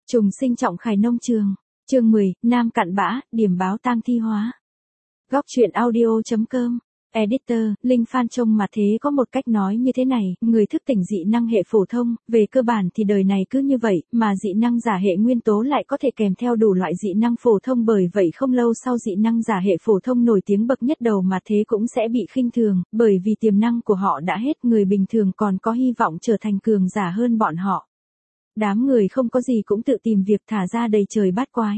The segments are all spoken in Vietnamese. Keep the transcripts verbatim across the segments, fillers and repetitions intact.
Trùng sinh trọng khải nông trường. Chương mười, Nam cặn bã, điểm báo tang thi hóa. Góc truyện audio.com. Editor, Linh Phan trông mà thế có một cách nói như thế này, người thức tỉnh dị năng hệ phổ thông, về cơ bản thì đời này cứ như vậy, mà dị năng giả hệ nguyên tố lại có thể kèm theo đủ loại dị năng phổ thông, bởi vậy không lâu sau dị năng giả hệ phổ thông nổi tiếng bậc nhất đầu mà thế cũng sẽ bị khinh thường, bởi vì tiềm năng của họ đã hết, người bình thường còn có hy vọng trở thành cường giả hơn bọn họ. Đám người không có gì cũng tự tìm việc thả ra đầy trời bát quái.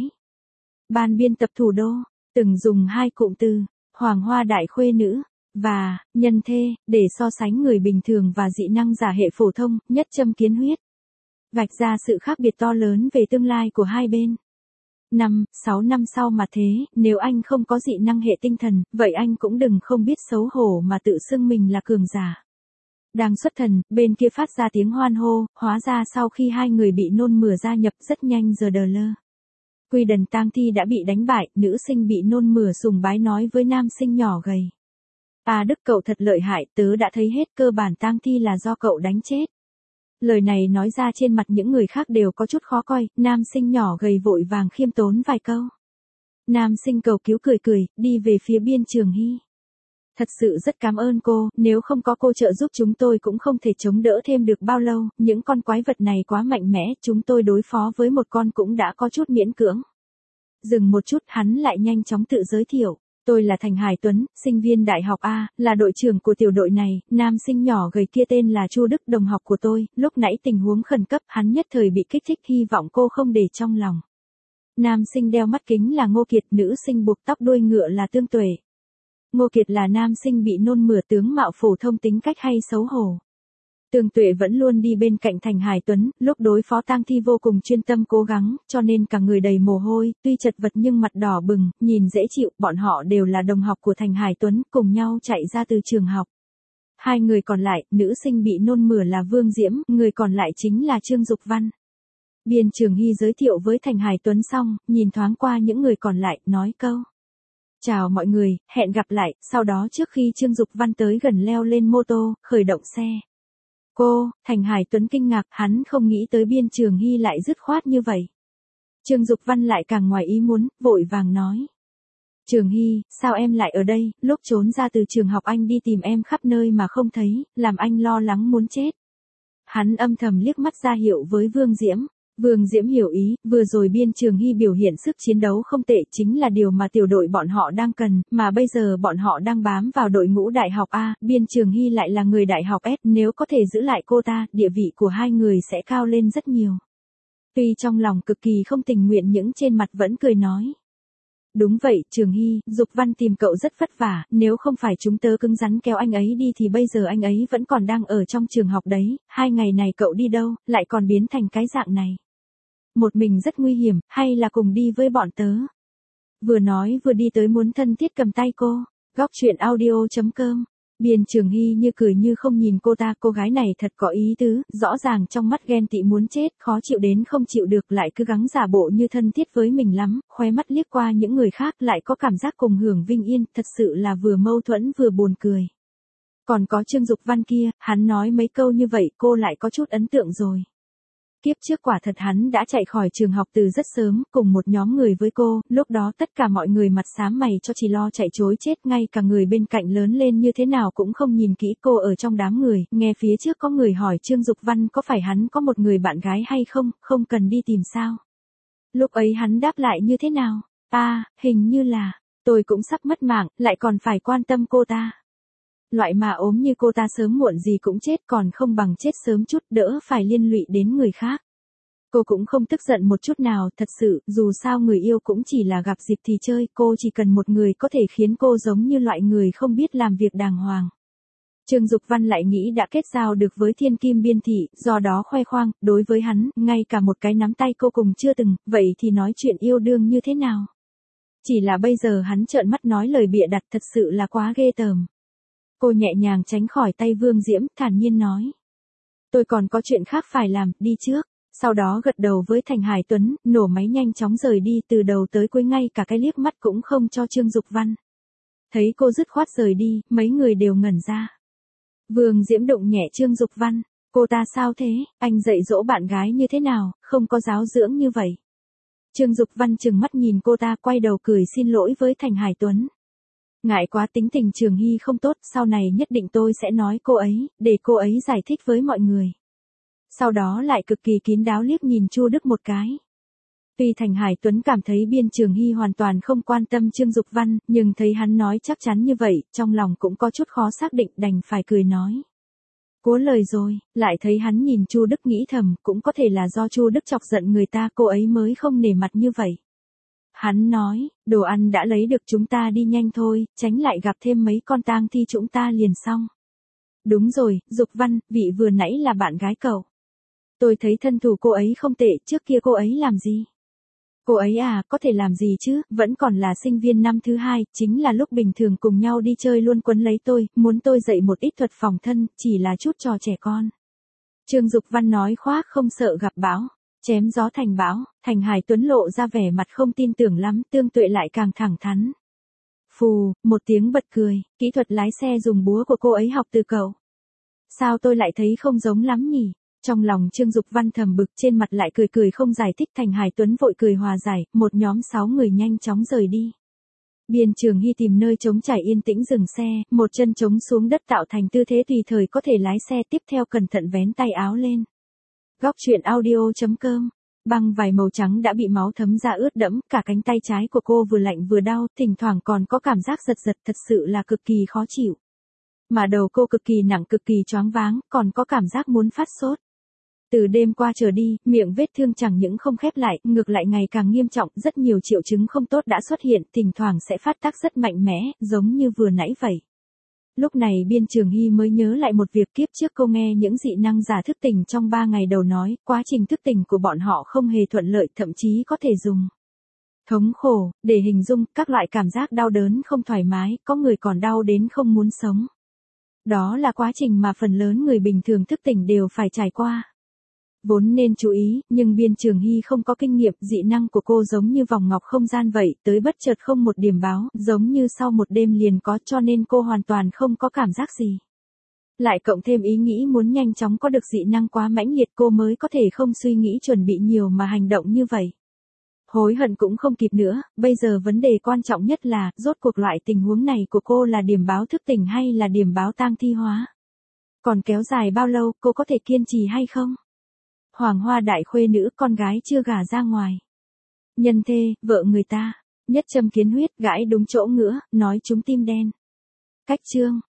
Ban biên tập Thủ Đô, từng dùng hai cụm từ, hoàng hoa đại khuê nữ, và, nhân thê, để so sánh người bình thường và dị năng giả hệ phổ thông, nhất châm kiến huyết. Vạch ra sự khác biệt to lớn về tương lai của hai bên. Năm, sáu năm sau mà thế, nếu anh không có dị năng hệ tinh thần, vậy anh cũng đừng không biết xấu hổ mà tự xưng mình là cường giả. Đang xuất thần, bên kia phát ra tiếng hoan hô, hóa ra sau khi hai người bị nôn mửa gia nhập rất nhanh giờ đờ lơ. Quy đần tang thi đã bị đánh bại, nữ sinh bị nôn mửa sùng bái nói với nam sinh nhỏ gầy. À Đức cậu thật lợi hại, tớ đã thấy hết, cơ bản tang thi là do cậu đánh chết. Lời này nói ra trên mặt những người khác đều có chút khó coi, nam sinh nhỏ gầy vội vàng khiêm tốn vài câu. Nam sinh cầu cứu cười cười, đi về phía Biên Trường Hy. Thật sự rất cảm ơn cô, nếu không có cô trợ giúp chúng tôi cũng không thể chống đỡ thêm được bao lâu, những con quái vật này quá mạnh mẽ, chúng tôi đối phó với một con cũng đã có chút miễn cưỡng. Dừng một chút, hắn lại nhanh chóng tự giới thiệu, tôi là Thành Hải Tuấn, sinh viên đại học A, là đội trưởng của tiểu đội này, nam sinh nhỏ gầy kia tên là Chu Đức, đồng học của tôi, lúc nãy tình huống khẩn cấp, hắn nhất thời bị kích thích, hy vọng cô không để trong lòng. Nam sinh đeo mắt kính là Ngô Kiệt, nữ sinh buộc tóc đuôi ngựa là Tương Tuệ. Ngô Kiệt là nam sinh bị nôn mửa, tướng mạo phổ thông, tính cách hay xấu hổ. Tương Tuệ vẫn luôn đi bên cạnh Thành Hải Tuấn, lúc đối phó tang thi vô cùng chuyên tâm cố gắng, cho nên cả người đầy mồ hôi, tuy chật vật nhưng mặt đỏ bừng, nhìn dễ chịu, bọn họ đều là đồng học của Thành Hải Tuấn, cùng nhau chạy ra từ trường học. Hai người còn lại, nữ sinh bị nôn mửa là Vương Diễm, người còn lại chính là Trương Dục Văn. Biên Trường Hy giới thiệu với Thành Hải Tuấn xong, nhìn thoáng qua những người còn lại, nói câu. Chào mọi người, hẹn gặp lại, sau đó trước khi Trương Dục Văn tới gần leo lên mô tô, khởi động xe. Cô, Thành Hải Tuấn kinh ngạc, hắn không nghĩ tới Biên Trường Hy lại dứt khoát như vậy. Trương Dục Văn lại càng ngoài ý muốn, vội vàng nói. Trường Hy, sao em lại ở đây, lúc trốn ra từ trường học anh đi tìm em khắp nơi mà không thấy, làm anh lo lắng muốn chết. Hắn âm thầm liếc mắt ra hiệu với Vương Diễm. Vương Diễm hiểu ý, vừa rồi Biên Trường Hy biểu hiện sức chiến đấu không tệ, chính là điều mà tiểu đội bọn họ đang cần, mà bây giờ bọn họ đang bám vào đội ngũ đại học A, Biên Trường Hy lại là người đại học S, nếu có thể giữ lại cô ta, địa vị của hai người sẽ cao lên rất nhiều. Tuy trong lòng cực kỳ không tình nguyện nhưng trên mặt vẫn cười nói. Đúng vậy, Trường Hy, Dục Văn tìm cậu rất vất vả, nếu không phải chúng tớ cứng rắn kéo anh ấy đi thì bây giờ anh ấy vẫn còn đang ở trong trường học đấy, hai ngày này cậu đi đâu, lại còn biến thành cái dạng này. Một mình rất nguy hiểm, hay là cùng đi với bọn tớ? Vừa nói vừa đi tới muốn thân thiết cầm tay cô. Góc truyện audio.com. Biên Trường Hy như cười như không nhìn cô ta, cô gái này thật có ý tứ, rõ ràng trong mắt ghen tị muốn chết, khó chịu đến không chịu được, lại cứ gắng giả bộ như thân thiết với mình lắm, khóe mắt liếc qua những người khác lại có cảm giác cùng hưởng vinh yên, thật sự là vừa mâu thuẫn vừa buồn cười. Còn có Trương Dục Văn kia, hắn nói mấy câu như vậy cô lại có chút ấn tượng rồi. Kiếp trước quả thật hắn đã chạy khỏi trường học từ rất sớm, cùng một nhóm người với cô, lúc đó tất cả mọi người mặt xám mày cho chỉ lo chạy trối chết, ngay cả người bên cạnh lớn lên như thế nào cũng không nhìn kỹ cô ở trong đám người, nghe phía trước có người hỏi Trương Dục Văn có phải hắn có một người bạn gái hay không, không cần đi tìm sao. Lúc ấy hắn đáp lại như thế nào, à, hình như là, tôi cũng sắp mất mạng, lại còn phải quan tâm cô ta. Loại mà ốm như cô ta sớm muộn gì cũng chết, còn không bằng chết sớm chút, đỡ phải liên lụy đến người khác. Cô cũng không tức giận một chút nào, thật sự, dù sao người yêu cũng chỉ là gặp dịp thì chơi, cô chỉ cần một người có thể khiến cô giống như loại người không biết làm việc đàng hoàng. Trương Dục Văn lại nghĩ đã kết giao được với thiên kim Biên thị, do đó khoe khoang, đối với hắn, ngay cả một cái nắm tay cô cùng chưa từng, vậy thì nói chuyện yêu đương như thế nào? Chỉ là bây giờ hắn trợn mắt nói lời bịa đặt, thật sự là quá ghê tởm. Cô nhẹ nhàng tránh khỏi tay Vương Diễm, thản nhiên nói. Tôi còn có chuyện khác phải làm, đi trước. Sau đó gật đầu với Thành Hải Tuấn, nổ máy nhanh chóng rời đi, từ đầu tới cuối ngay cả cái liếc mắt cũng không cho Trương Dục Văn. Thấy cô dứt khoát rời đi, mấy người đều ngẩn ra. Vương Diễm đụng nhẹ Trương Dục Văn. Cô ta sao thế, anh dạy dỗ bạn gái như thế nào, không có giáo dưỡng như vậy. Trương Dục Văn trừng mắt nhìn cô ta, quay đầu cười xin lỗi với Thành Hải Tuấn. Ngại quá, tính tình Trường Hy không tốt, sau này nhất định tôi sẽ nói cô ấy, để cô ấy giải thích với mọi người. Sau đó lại cực kỳ kín đáo liếc nhìn Chu Đức một cái. Tuy Thành Hải Tuấn cảm thấy Biên Trường Hy hoàn toàn không quan tâm Trương Dục Văn, nhưng thấy hắn nói chắc chắn như vậy, trong lòng cũng có chút khó xác định, đành phải cười nói. Cố lời rồi, lại thấy hắn nhìn Chu Đức nghĩ thầm, cũng có thể là do Chu Đức chọc giận người ta, cô ấy mới không nể mặt như vậy. Hắn nói, đồ ăn đã lấy được, chúng ta đi nhanh thôi, tránh lại gặp thêm mấy con tang thi chúng ta liền xong. Đúng rồi, Dục Văn, vị vừa nãy là bạn gái cậu. Tôi thấy thân thủ cô ấy không tệ, trước kia cô ấy làm gì? Cô ấy à, có thể làm gì chứ, vẫn còn là sinh viên năm thứ hai, chính là lúc bình thường cùng nhau đi chơi luôn quấn lấy tôi, muốn tôi dạy một ít thuật phòng thân, chỉ là chút trò trẻ con. Trương Dục Văn nói khoác không sợ gặp bão, chém gió thành bão. Thành Hải Tuấn lộ ra vẻ mặt không tin tưởng lắm, Tương Tuệ lại càng thẳng thắn. Phù, một tiếng bật cười, kỹ thuật lái xe dùng búa của cô ấy học từ cậu. Sao tôi lại thấy không giống lắm nhỉ? Trong lòng Trương Dục Văn thầm bực, trên mặt lại cười cười không giải thích. Thành Hải Tuấn vội cười hòa giải, một nhóm sáu người nhanh chóng rời đi. Biên Trường Hy tìm nơi trống trải yên tĩnh dừng xe, một chân chống xuống đất tạo thành tư thế tùy thời có thể lái xe, tiếp theo cẩn thận vén tay áo lên. Góc truyện audio chấm com. Băng vải màu trắng đã bị máu thấm ra ướt đẫm, cả cánh tay trái của cô vừa lạnh vừa đau, thỉnh thoảng còn có cảm giác giật giật, thật sự là cực kỳ khó chịu. Mà đầu cô cực kỳ nặng, cực kỳ choáng váng, còn có cảm giác muốn phát sốt. Từ đêm qua trở đi, miệng vết thương chẳng những không khép lại, ngược lại ngày càng nghiêm trọng, rất nhiều triệu chứng không tốt đã xuất hiện, thỉnh thoảng sẽ phát tác rất mạnh mẽ, giống như vừa nãy vậy. Lúc này Biên Trường Hy mới nhớ lại một việc, kiếp trước cô nghe những dị năng giả thức tỉnh trong ba ngày đầu nói, quá trình thức tỉnh của bọn họ không hề thuận lợi, thậm chí có thể dùng thống khổ để hình dung các loại cảm giác đau đớn không thoải mái, có người còn đau đến không muốn sống. Đó là quá trình mà phần lớn người bình thường thức tỉnh đều phải trải qua. Vốn nên chú ý, nhưng Biên Trường Hy không có kinh nghiệm, dị năng của cô giống như vòng ngọc không gian vậy, tới bất chợt không một điểm báo, giống như sau một đêm liền có, cho nên cô hoàn toàn không có cảm giác gì. Lại cộng thêm ý nghĩ muốn nhanh chóng có được dị năng quá mãnh liệt, cô mới có thể không suy nghĩ chuẩn bị nhiều mà hành động như vậy. Hối hận cũng không kịp nữa, bây giờ vấn đề quan trọng nhất là, rốt cuộc loại tình huống này của cô là điểm báo thức tỉnh hay là điểm báo tang thi hóa? Còn kéo dài bao lâu, cô có thể kiên trì hay không? Hoàng Hoa đại khuê nữ, con gái chưa gả ra ngoài. Nhân thê, vợ người ta, nhất châm kiến huyết, gãi đúng chỗ ngứa, nói trúng tim đen. Cách chương.